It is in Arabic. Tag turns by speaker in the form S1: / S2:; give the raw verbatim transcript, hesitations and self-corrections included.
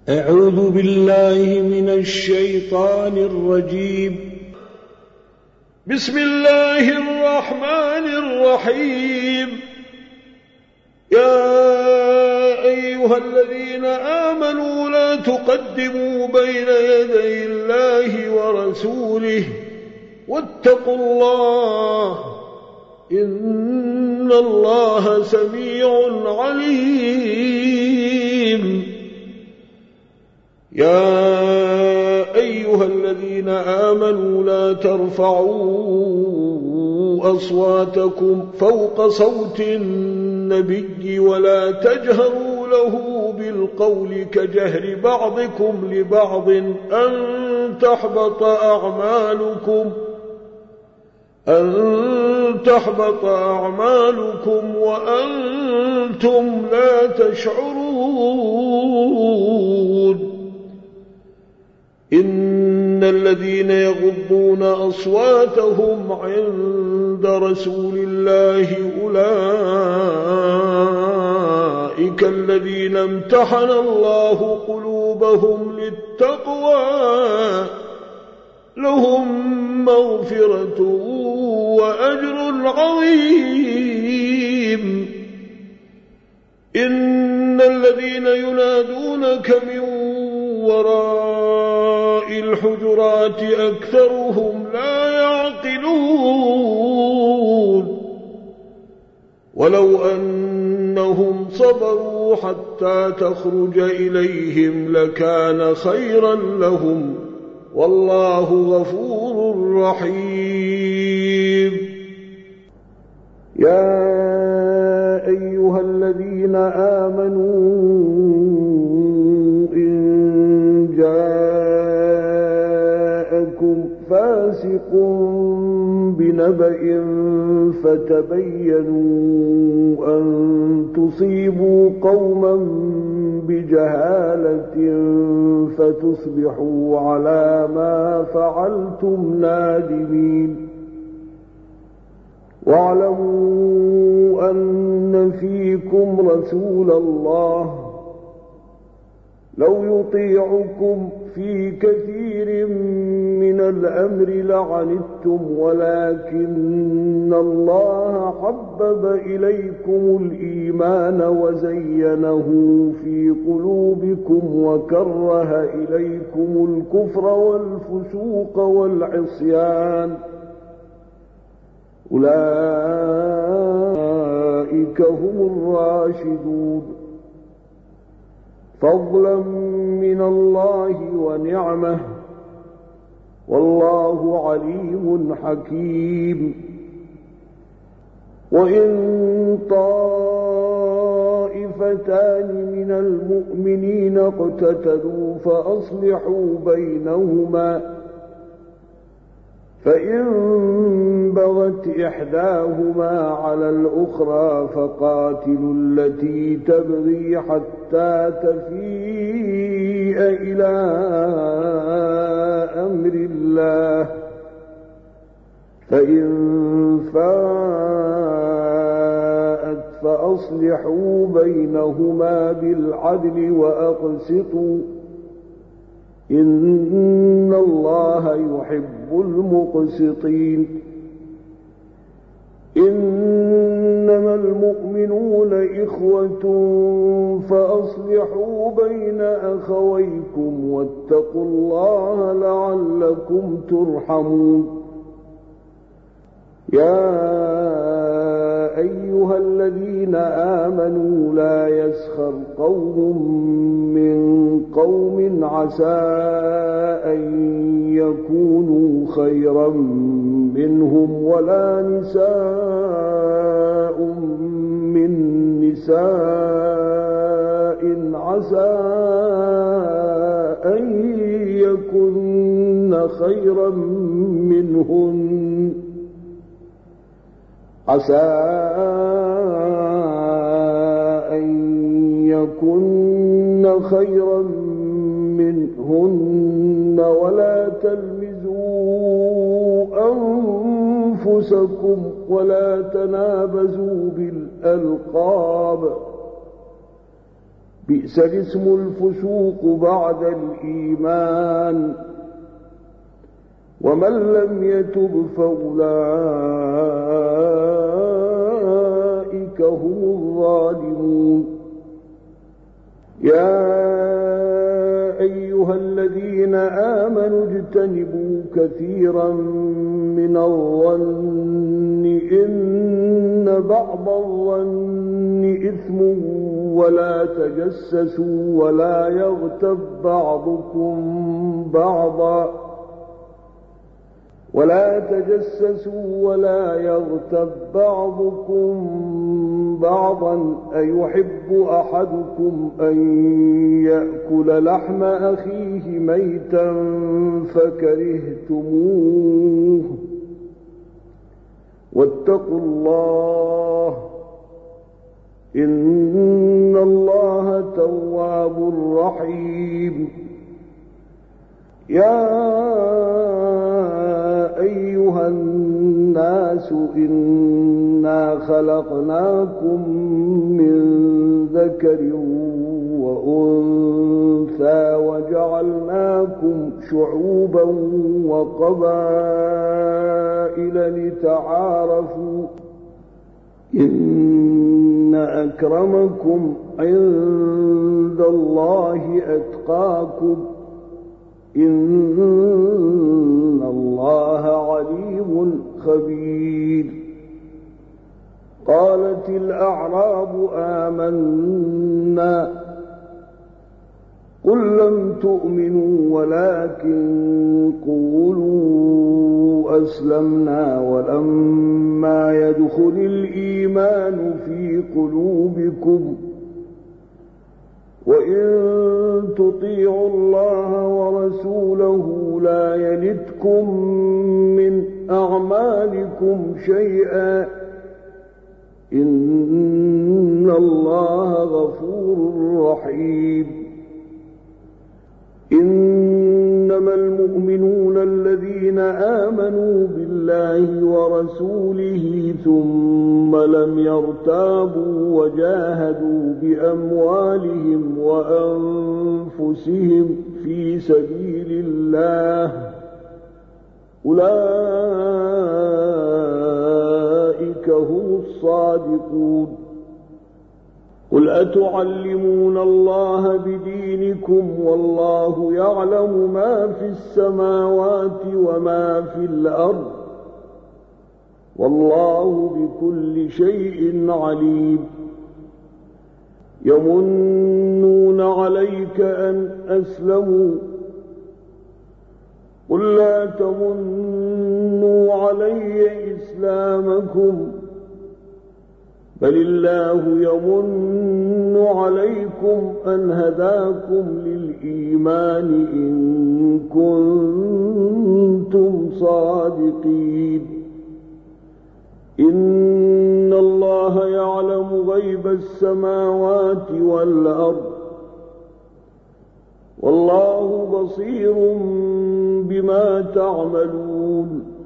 S1: أعوذ بالله من الشيطان الرجيم. بسم الله الرحمن الرحيم. يا أيها الذين آمنوا لا تقدموا بين يدي الله ورسوله واتقوا الله إن الله سميع عليم. يا أيها الذين آمنوا لا ترفعوا أصواتكم فوق صوت النبي ولا تجهروا له بالقول كجهر بعضكم لبعض أن تحبط أعمالكم أن تحبط أعمالكم وأنتم لا تشعرون. إن الذين يغضون أصواتهم عند رسول الله أولئك الذين امتحن الله قلوبهم للتقوى لهم مغفرة وأجر عظيم. إن الذين ينادونك من وراء الحجرات أكثرهم لا يعقلون. ولو أنهم صبروا حتى تخرج إليهم لكان خيرا لهم والله غفور رحيم. يا أيها الذين آمنوا إن جاءكم فاسق بنبأ فتبينوا أن تصيبوا قوما بجهالة فتصبحوا على ما فعلتم نادمين. واعلموا أن فيكم رسول الله لو يطيعكم في كثير من الأمر لعنتم ولكن الله حبب إليكم الإيمان وزينه في قلوبكم وكره إليكم الكفر والفسوق والعصيان أولئك هم الراشدون فضلا من الله ونعمه والله عليم حكيم. وإن طائفتان من المؤمنين اقتتلوا فأصلحوا بينهما فإن بغت إحداهما على الأخرى فقاتلوا التي تبغي حتى تفيء إلى أمر الله فإن فاءت فأصلحوا بينهما بالعدل وأقسطوا إن الله يحب المقسطين. إنما المؤمنون إخوة فأصلحوا بين أخويكم واتقوا الله لعلكم ترحمون. يا أيها الذين آمنوا لا يسخر قوم من قوم عسى أن يكونوا خيرا منهم ولا نساء من نساء عسى أن يكن خيرا منهن عسى أن يكن خيرا منهن ولا تلمزوا أنفسكم ولا تنابزوا بالألقاب بئس الاسم الفسوق بعد الإيمان ومن لم يتب فأولئك هم الظالمون يا أيها الذين آمنوا اجتنبوا كثيرا من الظن إن بعض الظن إثم ولا تجسسوا ولا يغتب بعضكم بعضا ولا تجسسوا ولا يغتب بعضكم بعضا أيحب أحدكم أن يأكل لحم أخيه ميتا فكرهتموه واتقوا الله إن الله تواب رحيم يا أيها الناس إنا خلقناكم من ذكر وأنثى وجعلناكم شعوبا وقبائل لتعارفوا إن أكرمكم عند الله أتقاكم إن الله عليم خبير قالت الأعراب آمنا قل لم تؤمنوا ولكن قولوا أسلمنا ولما يدخل الإيمان في قلوبكم وإن تطيعوا الله ورسوله لا يلتكم من أعمالكم شيئا إن الله غفور رحيم إنما المؤمنون الذين آمنوا بالله ورسوله ثم لم يرتابوا وجاهدوا بأموالهم وأنفسهم في سبيل الله أولئك هم الصادقون قل أتعلمون الله بدينكم والله يعلم ما في السماوات وما في الأرض والله بكل شيء عليم يمنون عليك أن أسلموا قل لا تمنوا علي إسلامكم بل الله يمن عليكم أن هداكم للإيمان إن كنتم صادقين إن الله يعلم غيب السماوات والأرض والله بصير بما تعملون